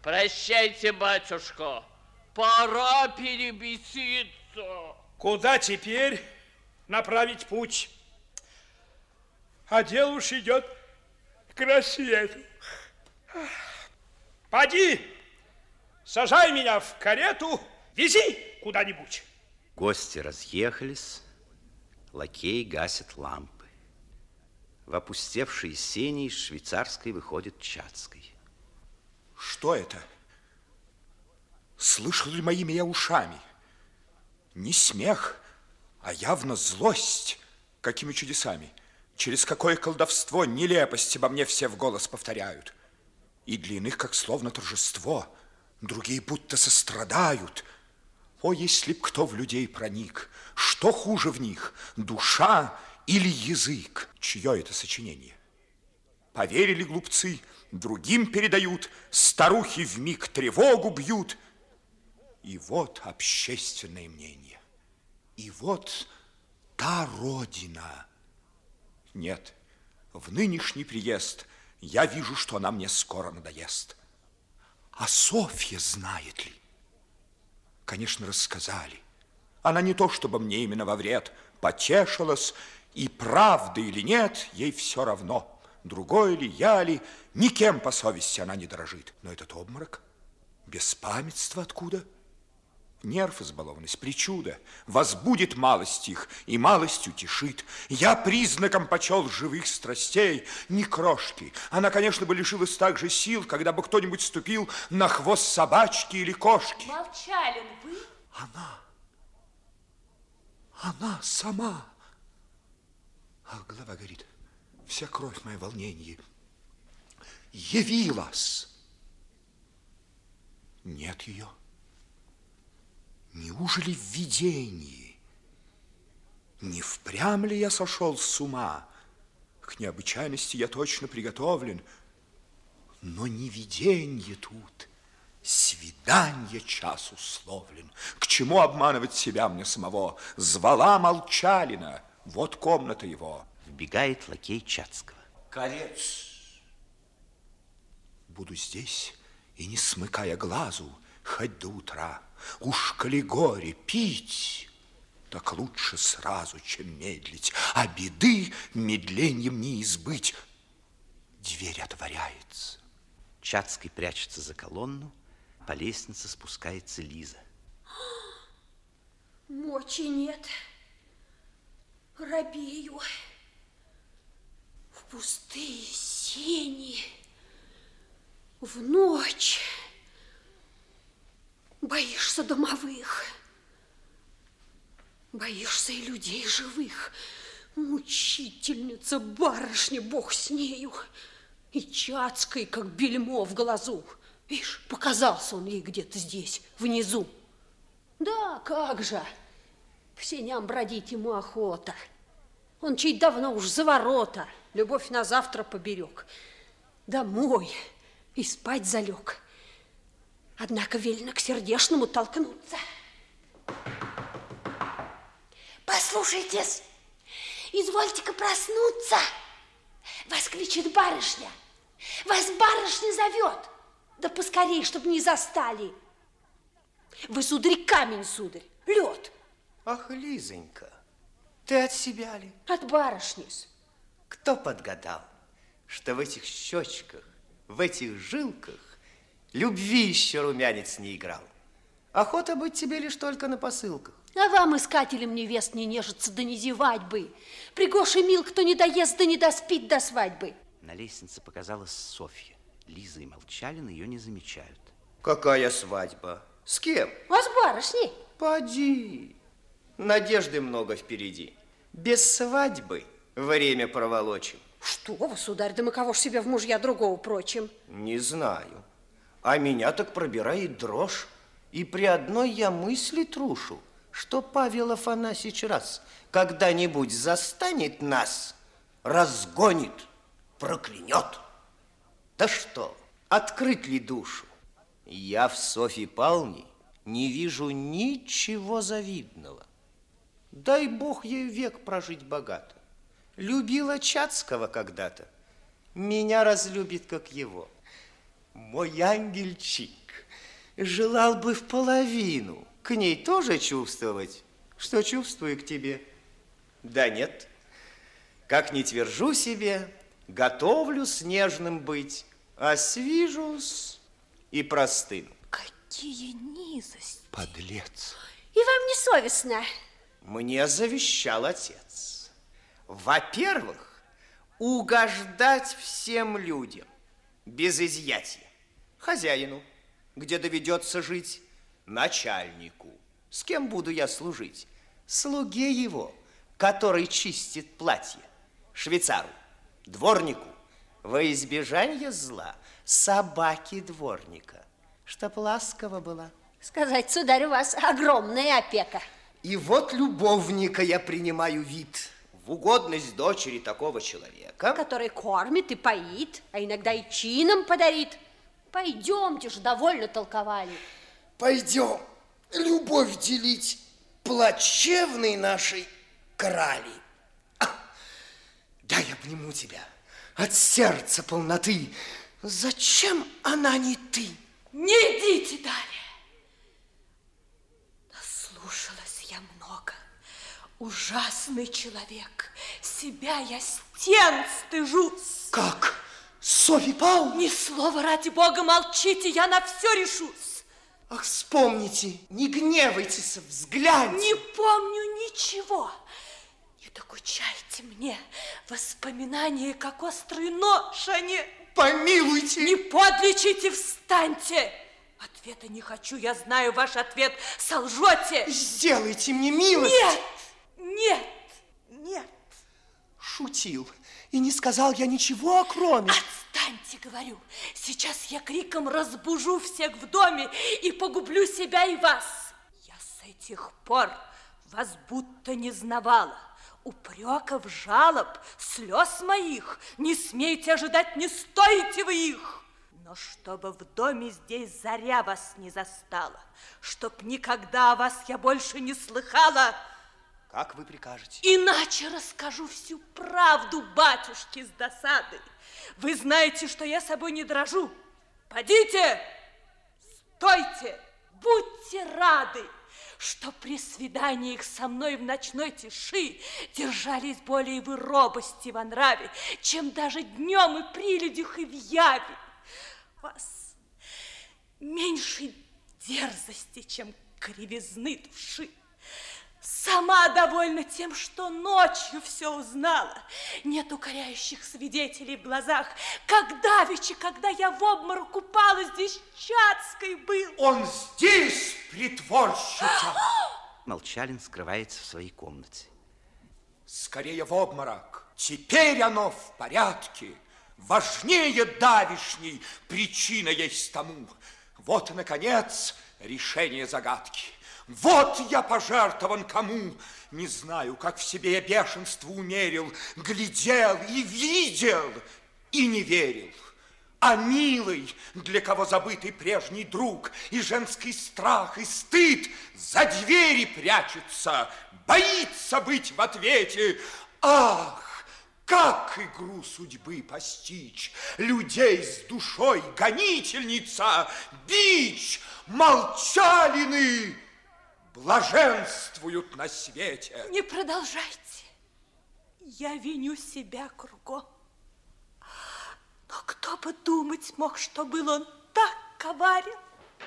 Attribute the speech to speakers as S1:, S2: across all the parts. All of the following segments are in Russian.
S1: Прощайте, батюшка. Пора перебеситься.
S2: Куда теперь направить путь? А дело уж идет к рассвету. Поди, сажай меня в карету, вези куда-нибудь.
S3: Гости разъехались, лакей гасит лампы. В опустевшие сени из швейцарской выходит Чацкий.
S4: Что это? Слышал ли моими я ушами? Не смех, а явно злость. Какими чудесами! Через какое колдовство, нелепость обо мне все в голос повторяют. И для иных, как словно торжество, другие будто сострадают. О, если б кто в людей проник, что хуже в них, душа или язык? Чье это сочинение? Поверили глупцы, другим передают, старухи вмиг тревогу бьют. И вот общественное мнение, и вот та родина. Нет, в нынешний приезд я вижу, что она мне скоро надоест. А Софья знает ли? Конечно, рассказали. Она не то, чтобы мне именно во вред, потешилась, и правда или нет, ей все равно. Другой ли, я ли, никем по совести она не дорожит. Но этот обморок, беспамятство откуда? Нерв избалованность, причуда, возбудит малость их и малость утешит. Я признаком почел живых страстей, не крошки. Она, конечно, бы лишилась также сил, когда бы кто-нибудь ступил на хвост собачки или кошки.
S5: Молчалин, вы?
S4: Она сама. Ах, голова горит, вся кровь моя волнение. Явилась. Нет ее. Неужели в видении? Не впрямь ли я сошел с ума? К необычайности я точно приготовлен. Но не виденье тут, свиданье час условлен. К чему обманывать себя мне самого? Звала Молчалина, вот комната его.
S3: Вбегает лакей Чацкого.
S6: Колец.
S4: Буду здесь и не смыкая глазу, хоть до утра. Уж коли горе пить, так лучше сразу, чем медлить, а беды медленьем не избыть. Дверь отворяется.
S3: Чацкий прячется за колонну, по лестнице спускается Лиза.
S5: Мочи нет. Робею. В пустые сени. В ночь. Боишься домовых. Боишься и людей живых. Мучительница, барышня, бог с нею. И Чацкой, как бельмо в глазу. Видишь, показался он ей где-то здесь, внизу. Да, как же. По сеням бродить ему охота. Он чуть давно уж за ворота. Любовь на завтра поберег. Домой и спать залег. Однако велено к сердечному толкнуться. Послушайтесь, извольте-ка проснуться. Вас кличет барышня. Вас барышня зовет. Да поскорей, чтобы не застали. Вы, сударь, камень, сударь, лед.
S6: Ах, Лизонька, ты от себя ли?
S5: От барышни-с.
S6: Кто подгадал, что в этих щечках, в этих жилках любви еще румянец не играл? Охота быть тебе лишь только на посылках.
S5: А вам, искателям невест, не нежиться, да не зевать бы. Пригоша мил, кто не доест, да не доспит до свадьбы.
S3: На лестнице показалась Софья. Лиза и Молчалин ее не замечают.
S6: Какая свадьба? С кем?
S5: А с барышней?
S6: Поди. Надежды много впереди. Без свадьбы время проволочим.
S5: Что вы, сударь, да мы кого ж себе в мужья другого прочим?
S6: Не знаю. А меня так пробирает дрожь. И при одной я мысли трушу, что Павел Афанасьич раз когда-нибудь застанет нас, разгонит, проклянет. Да что, открыть ли душу? Я в Софье Павловне не вижу ничего завидного. Дай Бог ей век прожить богато. Любила Чацкого когда-то, меня разлюбит, как его. Мой ангельчик желал бы в половину к ней тоже чувствовать, что чувствую к тебе. Да нет, как не твержу себе, готовлю снежным быть, а свижусь и простым.
S5: Какие низости.
S4: Подлец.
S5: И вам не совестно?
S6: Мне завещал отец. Во-первых, угождать всем людям, без изъятия. Хозяину, где доведется жить, начальнику. С кем буду я служить? Слуге его, который чистит платье, швейцару, дворнику, во избежание зла, собаке дворника, чтоб ласково была.
S5: Сказать, сударь, у вас огромная опека.
S6: И вот любовника я принимаю вид в угодность дочери такого человека,
S5: Который кормит и поит, а иногда и чином подарит. Пойдемте же, довольно толковали.
S6: Пойдем любовь делить плачевной нашей крали. Дай обниму тебя от сердца полноты. Зачем она не ты?
S5: Не идите далее. Наслушалась я много. Ужасный человек. Себя я стен стыжусь.
S6: Как? Софья Павловна?
S5: Ни слова, ради бога, молчите, я на все решусь.
S6: Ах, вспомните, не гневайтесь, взгляньте.
S5: Не помню ничего. Не докучайте мне воспоминания, как острый нож, а не...
S6: Помилуйте.
S5: Не подлечите, встаньте. Ответа не хочу, я знаю ваш ответ. Солжете.
S6: Сделайте мне милость.
S5: Нет, нет, нет.
S6: Шутил. И не сказал я ничего, кроме...
S5: Отстаньте, говорю. Сейчас я криком разбужу всех в доме и погублю себя и вас. Я с этих пор вас будто не знавала. Упреков, жалоб, слез моих не смейте ожидать, не стоите вы их. Но чтобы в доме здесь заря вас не застала, чтоб никогда о вас я больше не слыхала.
S6: Как вы прикажете?
S5: Иначе расскажу всю правду батюшке с досадой. Вы знаете, что я собой не дрожу. Подите, стойте, будьте рады, что при свиданиях со мной в ночной тиши держались более вы робости во нраве, чем даже днем и при людях и в яве. Вас меньше дерзости, чем кривизны души. Сама довольна тем, что ночью все узнала. Нет укоряющих свидетелей в глазах. Как давеча, когда я в обморок упала, здесь Чацкой был.
S4: Он здесь, притворщица.
S3: Молчалин скрывается в своей комнате.
S4: Скорее в обморок. Теперь оно в порядке. Важнее давишней причина есть тому. Вот и, наконец, решение загадки. Вот я пожертвован кому. Не знаю, как в себе я бешенство умерил. Глядел и видел, и не верил. А милый, для кого забытый прежний друг, и женский страх, и стыд, за двери прячется, боится быть в ответе. Ах! Как игру судьбы постичь, людей с душой гонительница, бич, Молчалины блаженствуют на свете.
S5: Не продолжайте. Я виню себя кругом. Но кто бы думать мог, что был он так коварен.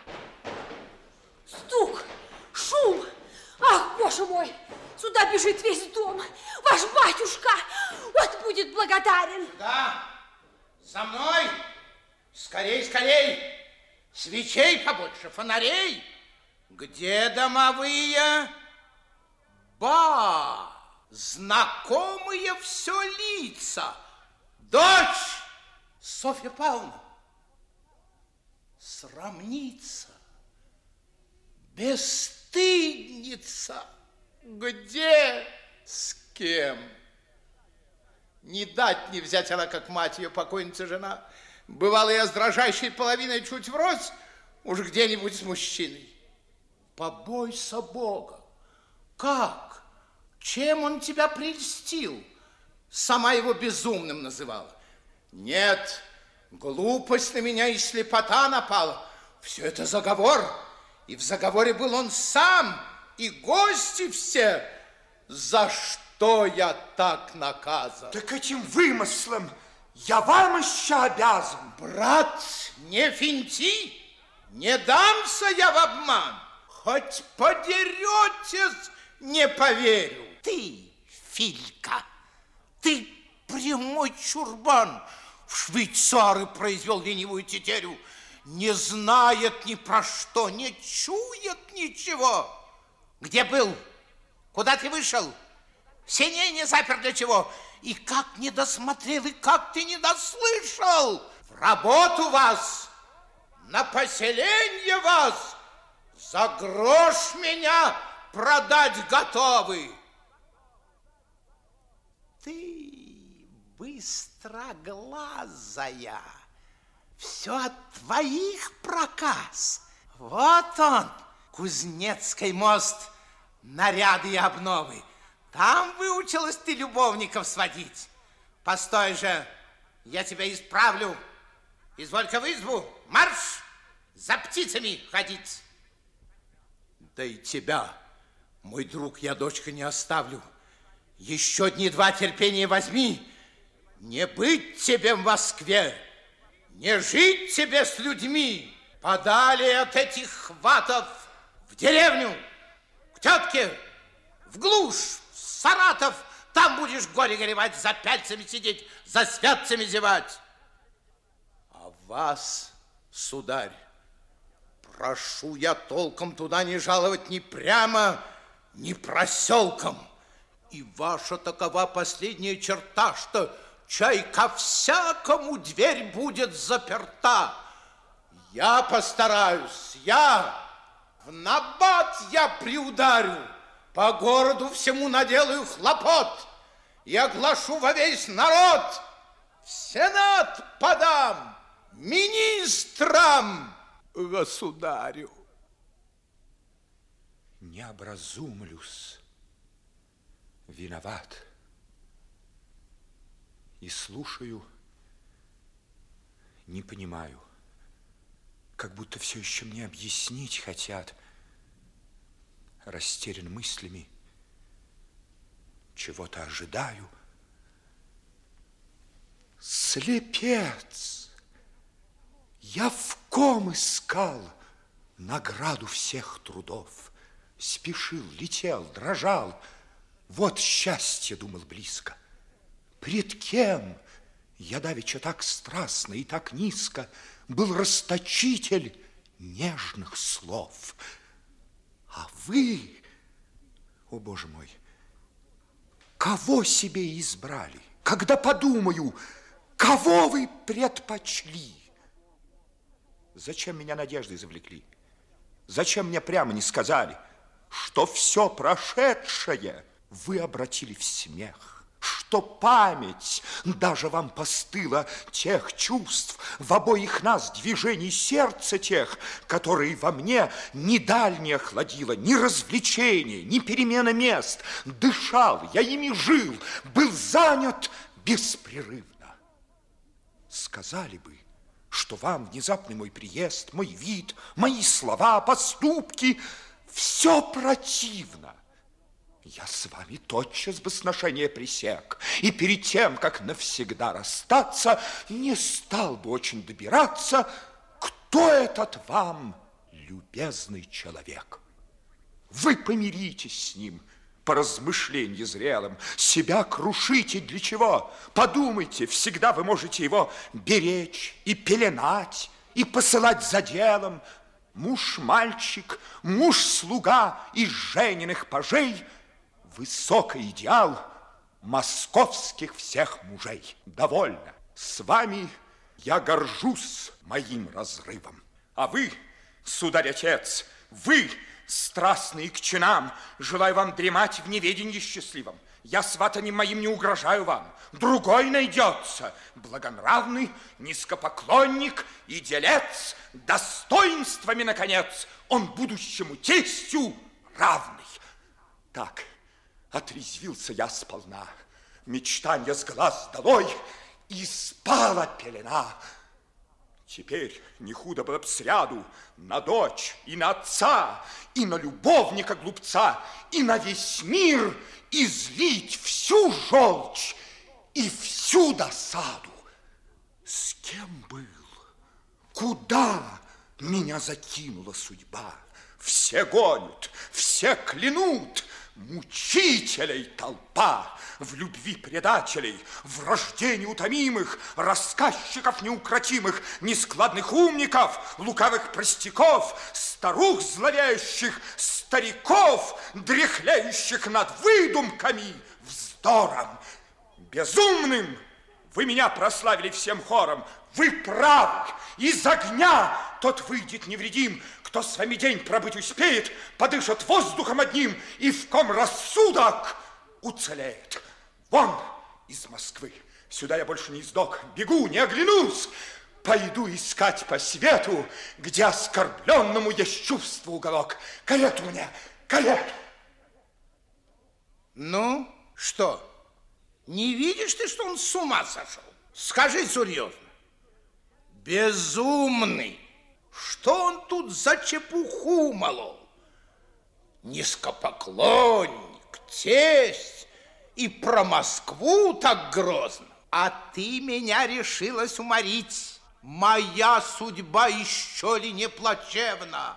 S5: Стук, шум. Ах, боже мой, сюда бежит весь дом. Ваш батюшка, вот будет благодарен.
S7: Да, за мной. Скорей, скорей. Свечей побольше, фонарей. Где домовые? Ба, знакомые все лица. Дочь Софья Павловна. Срамница. Бесстыдница. Где? С кем? Не дать, не взять она, как мать ее, покойница жена. Бывало, я с дрожащей половиной чуть врозь, уж где-нибудь с мужчиной. Побойся Бога. Как? Чем он тебя прельстил? Сама его безумным называла. Нет, Глупость на меня и слепота напала. Все это заговор. И в заговоре был он сам, и гости все. За что я так наказан?
S4: Так этим вымыслом я вам еще обязан.
S7: Брат, не финти, не дамся я в обман. Хоть подеретесь, не поверю.
S8: Ты, Филька, ты прямой чурбан. В швейцары произвел ленивую тетерю. Не знает ни про что, не чует ничего. Где был? Куда ты вышел? Синей не запер для чего? И как не досмотрел, и как ты не дослышал?
S7: В работу вас, на поселение вас, за грош меня продать готовы.
S8: Ты быстроглазая. Все от твоих проказ. Вот он, Кузнецкий мост, наряды и обновы. Там выучилась ты любовников сводить. Постой же, я тебя исправлю. Изволь-ка в избу, марш, за птицами ходить.
S7: Да и тебя, мой друг, я, дочка, не оставлю. Еще дни два терпения возьми. Не быть тебе в Москве, не жить тебе с людьми. Подали от этих хватов в деревню, к тетке, в глушь, в Саратов. Там будешь горе горевать, за пяльцами сидеть, за святцами зевать. А вас, сударь, прошу я толком туда не жаловать ни прямо, ни проселком. И ваша такова последняя черта, что чай ко всякому дверь будет заперта. Я постараюсь, в набат я приударю, по городу всему наделаю хлопот и оглашу во весь народ, в Сенат подам, министрам, государю.
S4: Не образумлюсь, виноват. И слушаю, не понимаю, как будто все еще мне объяснить хотят. Растерян мыслями, чего-то ожидаю. Слепец! Я в ком искал награду всех трудов. Спешил, летел, дрожал. Вот счастье, думал, близко. Пред кем я давеча так страстно и так низко был расточитель нежных слов. А вы, о, Боже мой, кого себе избрали? Когда подумаю, кого вы предпочли? Зачем меня надеждой завлекли? Зачем мне прямо не сказали, что все прошедшее вы обратили в смех? Что память даже вам постыла тех чувств, в обоих нас движений сердца тех, которые во мне ни дальнее охладило, ни развлечение, ни перемена мест. Дышал, я ими жил, был занят беспрерывно. Сказали бы, что вам внезапный мой приезд, мой вид, мои слова, поступки, все противно. Я с вами тотчас бы сношение пресек, и перед тем, как навсегда расстаться, не стал бы очень добираться, кто этот вам любезный человек. Вы помиритесь с ним по размышлению зрелым, себя крушите для чего? Подумайте, всегда вы можете его беречь и пеленать, и посылать за делом. Муж-мальчик, муж-слуга из жененных пажей – высокий идеал московских всех мужей. Довольно. С вами я горжусь моим разрывом. А вы, сударь-отец, вы, страстные к чинам, желаю вам дремать в неведении счастливом. Я сватанием моим не угрожаю вам. Другой найдется, благонравный, низкопоклонник и делец, достоинствами, наконец, он будущему тестю равный. Так, отрезвился я сполна, мечтанья с глаз долой, и спала пелена. Теперь не худо было б сряду на дочь и на отца, и на любовника глупца, и на весь мир излить всю желчь и всю досаду. С кем был? Куда меня закинула судьба? Все гонят, все клянут, мучителей толпа, в любви предателей, в рождении утомимых, рассказчиков неукротимых, нескладных умников, лукавых простяков, старух зловещих, стариков, дряхлеющих над выдумками, вздором. Безумным вы меня прославили всем хором. Вы правы, из огня тот выйдет невредим, кто с вами день пробыть успеет, подышит воздухом одним, и в ком рассудок уцелеет. Вон из Москвы, сюда я больше не издох, бегу, не оглянусь, пойду искать по свету, где оскорбленному есть чувство уголок. Карету мне, карету!
S8: Ну, что, не видишь ты, что он с ума сошел? Скажи серьезно. Безумный! Что он тут за чепуху молол? Низкопоклонник, тесть, и про Москву так грозно. А ты меня решилась уморить. Моя судьба еще ли не плачевна?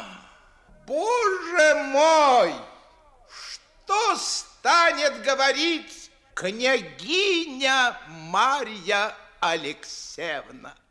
S8: Боже мой! Что станет говорить княгиня Марья Алексеевна?